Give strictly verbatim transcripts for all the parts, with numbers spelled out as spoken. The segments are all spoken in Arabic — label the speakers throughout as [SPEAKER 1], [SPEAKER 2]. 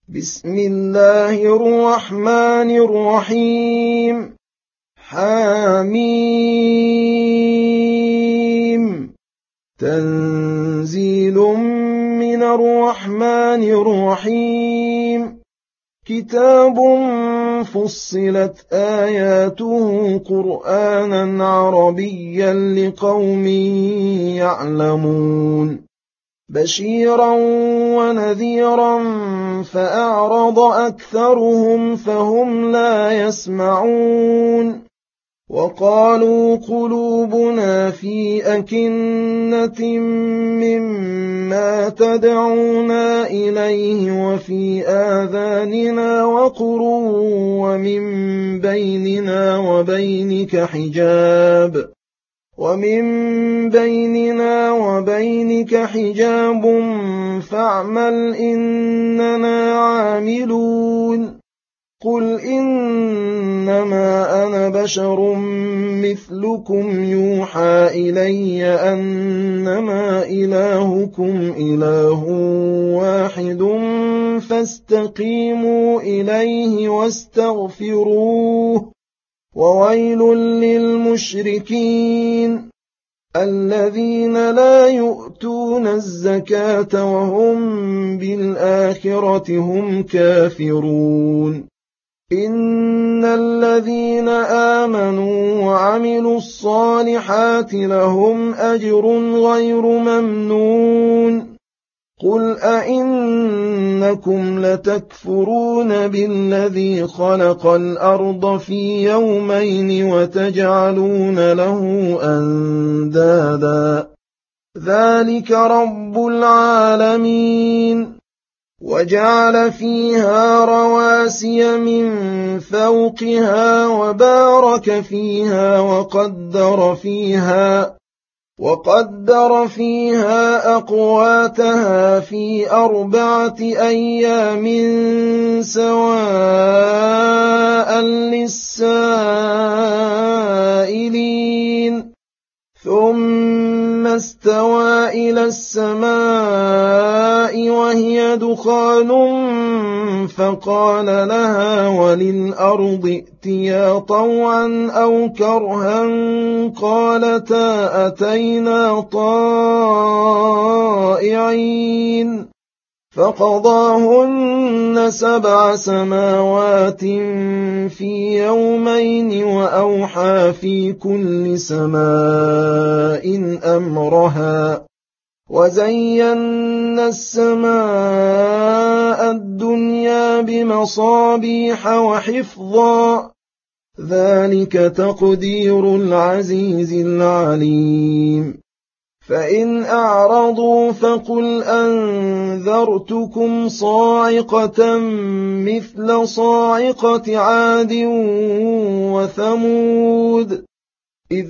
[SPEAKER 1] بسم الله الرحمن الرحيم. حميم. تنزيل من الرحمن الرحيم. كتاب فصلت آياته قرآنا عربيا لقوم يعلمون. بشيرا ونذيرا فأعرض أكثرهم فهم لا يسمعون. وقالوا قلوبنا في أكنة مما تدعونا إليه وفي آذاننا وقر ومن بيننا وبينك حجاب ومن بيننا وبينك حجاب فاعمل إننا عاملون. قل إنما أنا بشر مثلكم يوحى إلي أنما إلهكم إله واحد فاستقيموا إليه واستغفروه. وويل للمشركين الذين لا يؤتون الزكاة وهم بالآخرة هم كافرون. إن الذين آمنوا وعملوا الصالحات لهم أجر غير ممنون. قل أئنكم لتكفرون بالذي خلق الأرض في يومين وتجعلون له أندادا ذلك رب العالمين. وجعل فيها رواسي من فوقها وبارك فيها وقدر فيها وقدر فيها أقواتها في أربعة أيام سواء للسائلين. ثم استوى إلى السماء وهي دخان فقال لها وللأرض ائتيا طوعا أو كرها قالتا أتينا طائعين. فقضاهن سبع سماوات في يومين وأوحى في كل سماء أمرها. وزينا السماء الدنيا بمصابيح وحفظا ذلك تقدير العزيز العليم. فإن أعرضوا فقل أنذرتكم صاعقة مثل صاعقة عاد وثمود إذ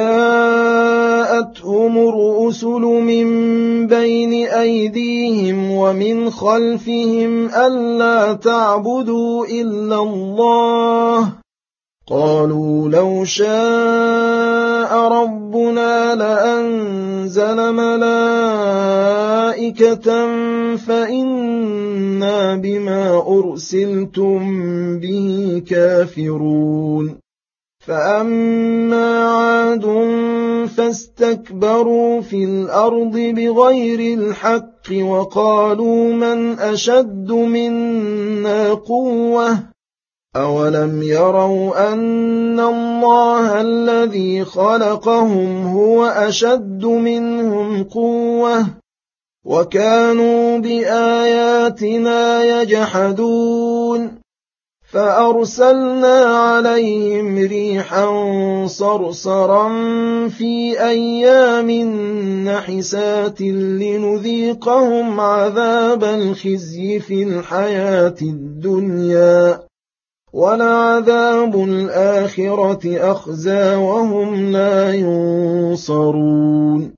[SPEAKER 1] جاءتهم الرسل من بين أيديهم ومن خلفهم ألا تعبدوا إلا الله قالوا لو شاء ربنا لأنزل ملائكة فإنا بما أرسلتم به كافرون. فأما عاد فاستكبروا في الأرض بغير الحق وقالوا من أشد منا قوة أولم يروا أن الله الذي خلقهم هو أشد منهم قوة وكانوا بآياتنا يجحدون. فأرسلنا عليهم ريحا صرصرا في أيام نحسات لنذيقهم عذاب الخزي في الحياة الدنيا ولعذاب الآخرة أخزى وهم لا ينصرون.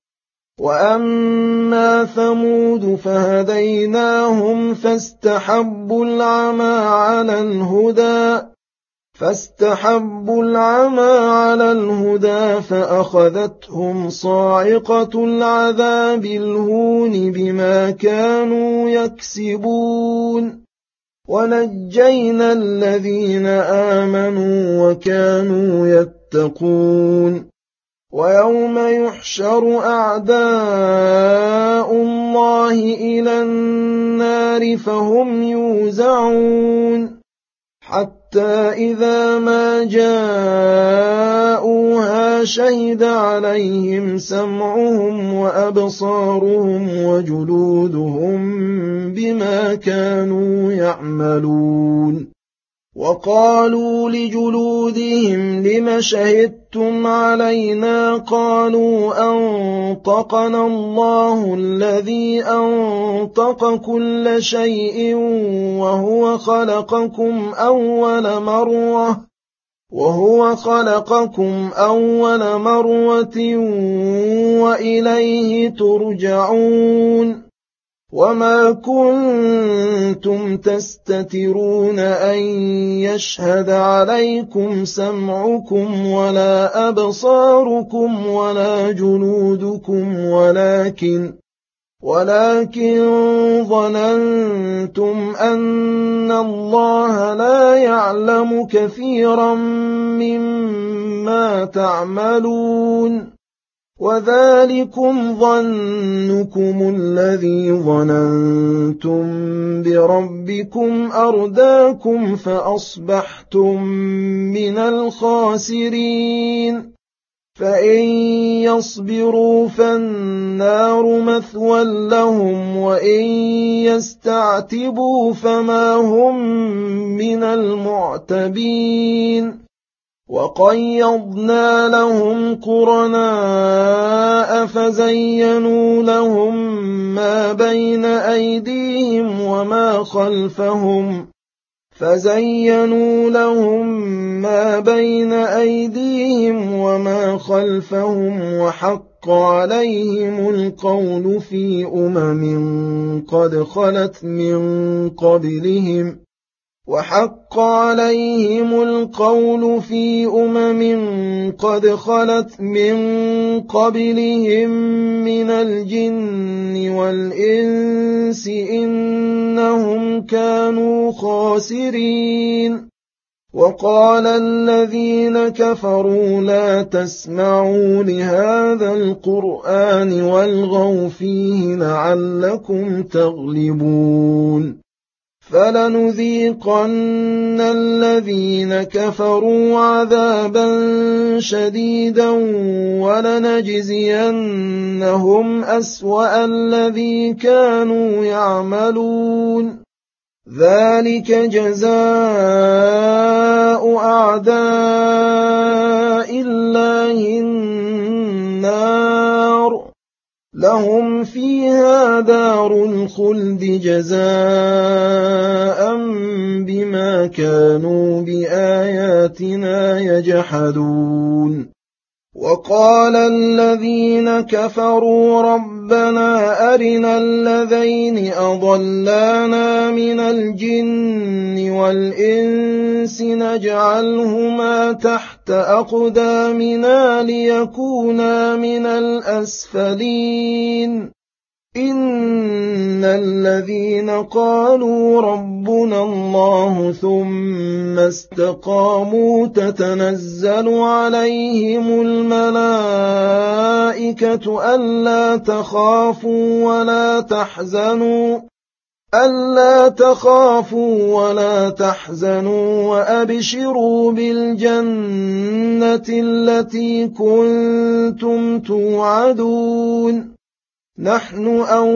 [SPEAKER 1] وأما ثمود فهديناهم فاستحبوا العمى على الهدى فاستحبوا العمى على الهدى فأخذتهم صاعقة العذاب الهون بما كانوا يكسبون. ونجينا الذين آمنوا وكانوا يتقون ويوم يحشر أعداء الله إلى النار فهم يوزعون حتى إذا ما جاءوها شهد عليهم سمعهم وأبصارهم وجلودهم بما كانوا يعملون وقالوا لجلودهم لم شهدتم علينا قالوا أنطقنا الله الذي أنطق كل شيء وهو خلقكم أول مرة وهو خلقكم أول مرة وإليه ترجعون وما كنتم تستترون أن يشهد عليكم سمعكم ولا أبصاركم ولا جلودكم ولكن ولكن ظننتم أن الله لا يعلم كثيرا مما تعملون وذلكم ظنكم الذي ظننتم بربكم أرداكم فأصبحتم من الخاسرين فإن يصبروا فالنار مثوى لهم وإن يستعتبوا فما هم من المعتبين وقيضنا لهم قرناء فزينوا لهم ما بين أيديهم وما خلفهم فزينوا لهم ما بين أيديهم وما خلفهم وحق عليهم القول في أمم قد خلت من قبلهم وحق عليهم القول في أمم قد خلت من قبلهم من الجن والإنس إنهم كانوا خاسرين وقال الذين كفروا لا تسمعوا لهذا القرآن والغوا فيه لعلكم تغلبون فلنذيقن الذين كفروا عذابا شديدا ولنجزينهم أسوأ الذي كانوا يعملون ذلك جزاء أعداء الله النار لهم فيها دار الخلد جزاء بما كانوا بآياتنا يجحدون وقال الذين كفروا ربنا أرنا الذين أضلانا من الجن والإنس نجعلهما تحت أقدامنا ليكونا من الأسفلين إن الذين قالوا ربنا الله ثم استقاموا تتنزل عليهم الملائكة ألا تخافوا ولا تحزنوا ألا تخافوا ولا تحزنوا وأبشروا بالجنة التي كنتم توعدون نحن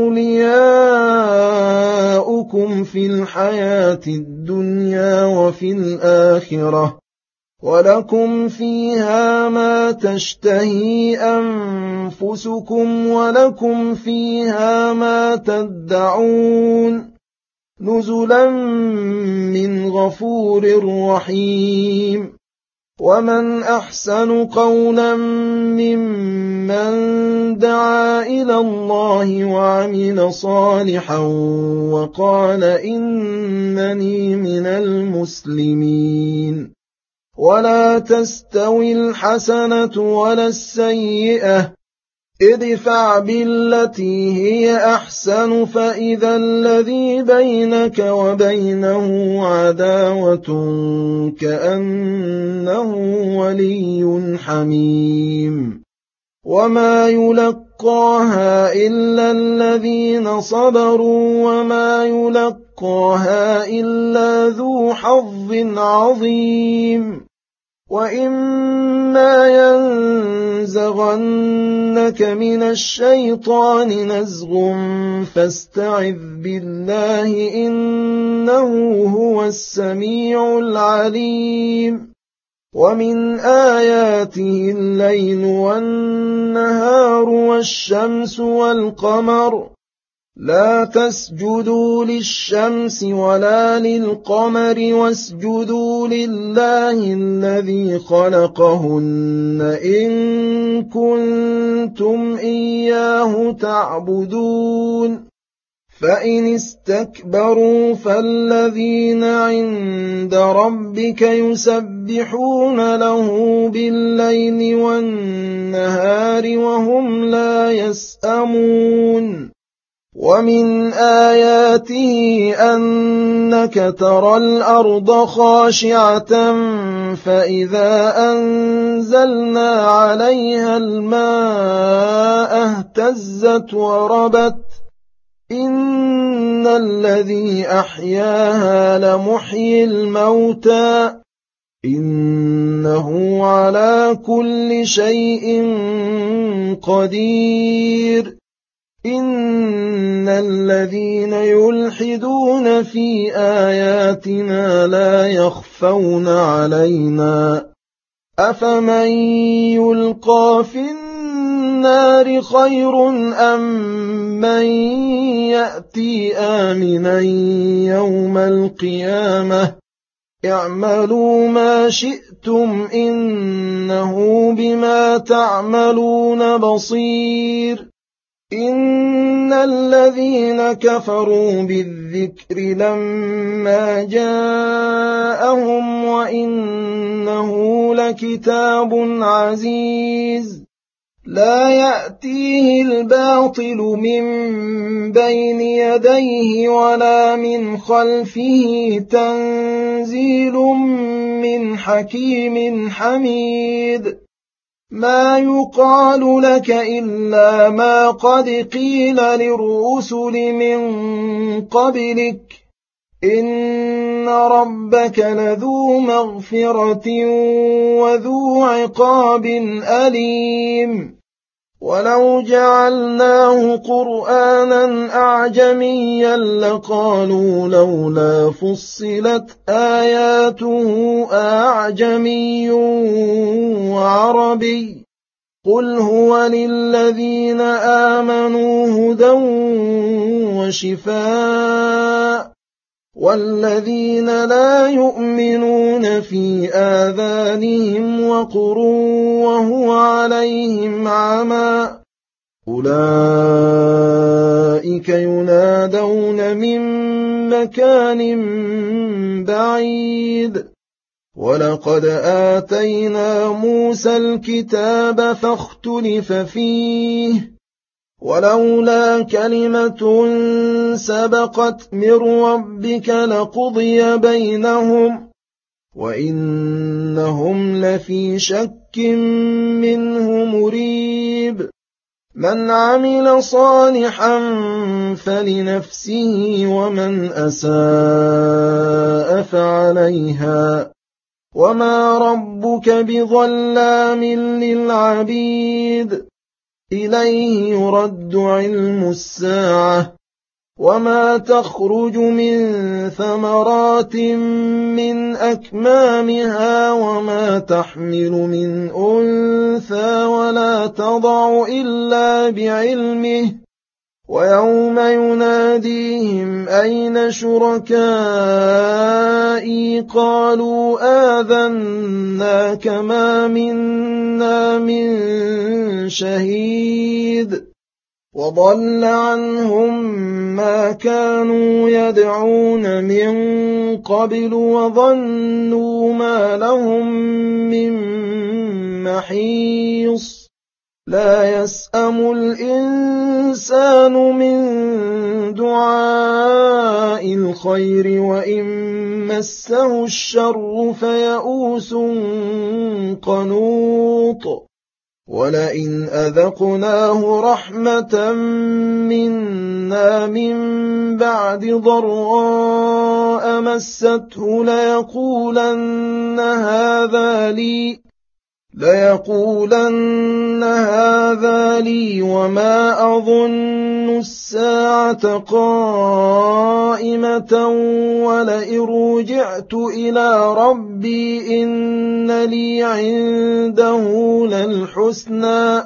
[SPEAKER 1] أولياؤكم في الحياة الدنيا وفي الآخرة ولكم فيها ما تشتهي أنفسكم ولكم فيها ما تدعون نزلا من غفور رحيم ومن أحسن قولا ممن دعا إلى الله وعمل صالحا وقال إنني من المسلمين ولا تستوي الحسنة ولا السيئة ادفع بالتي هي أحسن فإذا الذي بينك وبينه عداوة كأنه ولي حميم وما يلقاها إلا الذين صبروا وما يلقاها إلا ذو حظ عظيم وإما ينزغنك من الشيطان نزغ فاستعذ بالله إنه هو السميع العليم ومن آياته الليل والنهار والشمس والقمر لا تسجدوا للشمس ولا للقمر واسجدوا لله الذي خلقهن إن كنتم إياه تعبدون فإن استكبروا فالذين عند ربك يسبحون له بالليل والنهار وهم لا يسأمون ومن آياته أنك ترى الأرض خاشعة فإذا أنزلنا عليها الماء اهتزت وربت إن الذي أحياها لمحيي الموتى إنه على كل شيء قدير إن الذين يلحدون في آياتنا لا يخفون علينا أفمن يلقى في النار خير أم من يأتي آمنا يوم القيامة اعملوا ما شئتم إنه بما تعملون بصير إن الذين كفروا بالذكر لما جاءهم وإنه لكتاب عزيز لا يأتيه الباطل من بين يديه ولا من خلفه تنزيل من حكيم حميد ما يقال لك إلا ما قد قيل للرسل من قبلك إن ربك لذو مغفرة وذو عقاب أليم ولو جعلناه قرآنا أعجميا لقالوا لولا فصلت آياته أعجمي وعربي قل هو للذين آمنوا هدى وشفاء والذين لا يؤمنون في آذانهم وقر وهو عليهم عمى أولئك ينادون من مكان بعيد ولقد آتينا موسى الكتاب فاختلف فيه ولولا كلمة سبقت من ربك لقضي بينهم وإنهم لفي شك منه مريب من عمل صالحا فلنفسه ومن أساء فعليها وما ربك بظلام للعبيد إليه يرد علم الساعة وما تخرج من ثمرات من أكمامها وما تحمل من أنثى ولا تضع إلا بعلمه ويوم يناديهم أين شركائي قالوا آذناك ما منا من شهيد وضل عنهم ما كانوا يدعون من قبل وظنوا ما لهم من محيص لا يسأم الإنسان من دعاء الخير وإن مسه الشر فيئوس قنوط ولئن أذقناه رحمة منا من بعد ضراء مسته ليقولن هذا لي ليقولن هذا لي وما أظن الساعة قائمة ولئن رجعت إلى ربي إن لي عنده للحسنى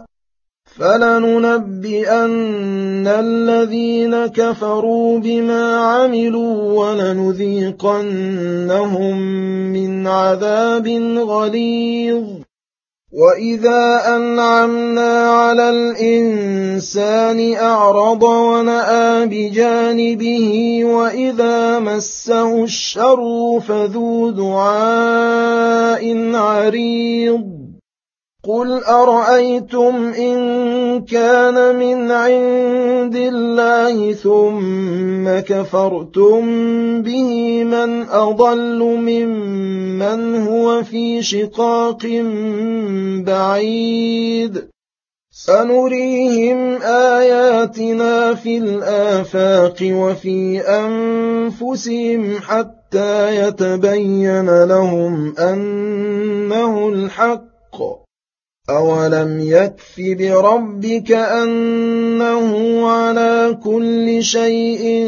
[SPEAKER 1] فلننبئن الذين كفروا بما عملوا ولنذيقنهم من عذاب غليظ وإذا أنعمنا على الإنسان أعرض ونأى بجانبه وإذا مسه الشر فذو دعاء عريض قل أرأيتم إن كان من عند الله ثم كفرتم به من أضل ممن هو في شقاق بعيد سنريهم آياتنا في الآفاق وفي أنفسهم حتى يتبين لهم أنه الحق أولم يكف بربك أنه على كل شيء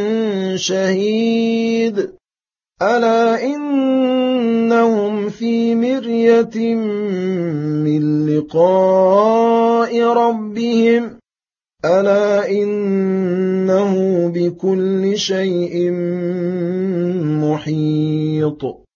[SPEAKER 1] شهيد ألا إنهم في مرية من لقاء ربهم ألا إنه بكل شيء محيط